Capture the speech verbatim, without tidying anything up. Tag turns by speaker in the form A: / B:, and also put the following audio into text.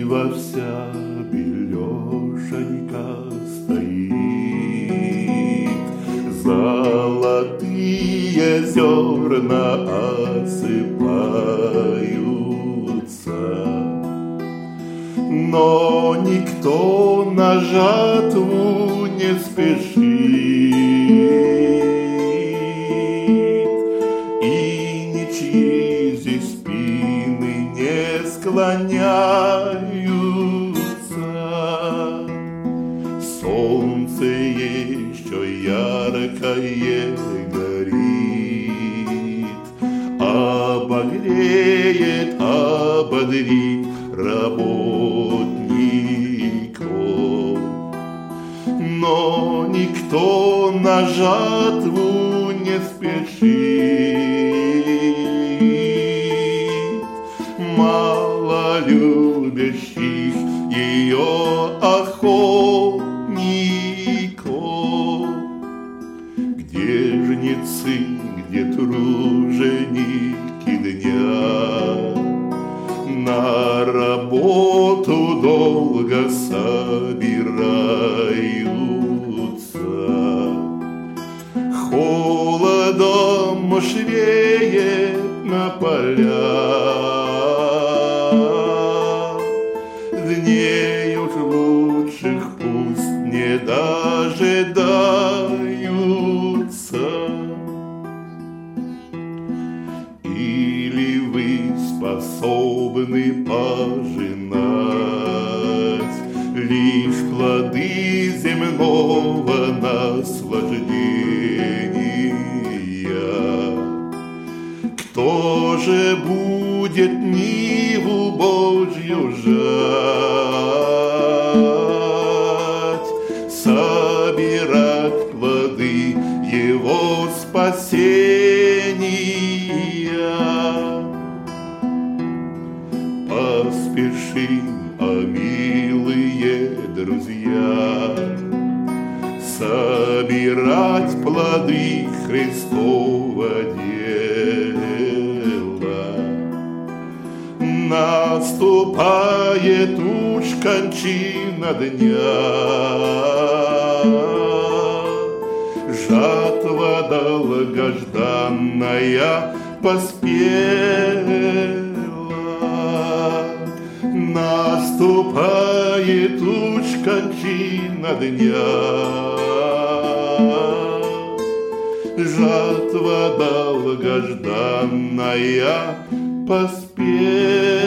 A: ива вся белешенька стоит, золотые зерна осыпаются, но никто на жатву не спешит, и ничьи здесь спины не склоняются. Солнце еще яркое горит, обогреет, ободрит работников, но никто на жатву не спешит. Мало любящих ее охотников, где жнецы, где труженики дня, на работу долго собираются. Холодом швеет на полях, дней уж лучших пусть не дожидаются. Или вы способны пожинать лишь плоды земного наслаждения? Кто же будет ниву Божью жать, собирать плоды его спасения? Поспешим, а милые друзья, собирать плоды Христова дела. Наступает уж кончина дня, жатва долгожданная поспела. Наступает уж кончина дня, жатва долгожданная поспела.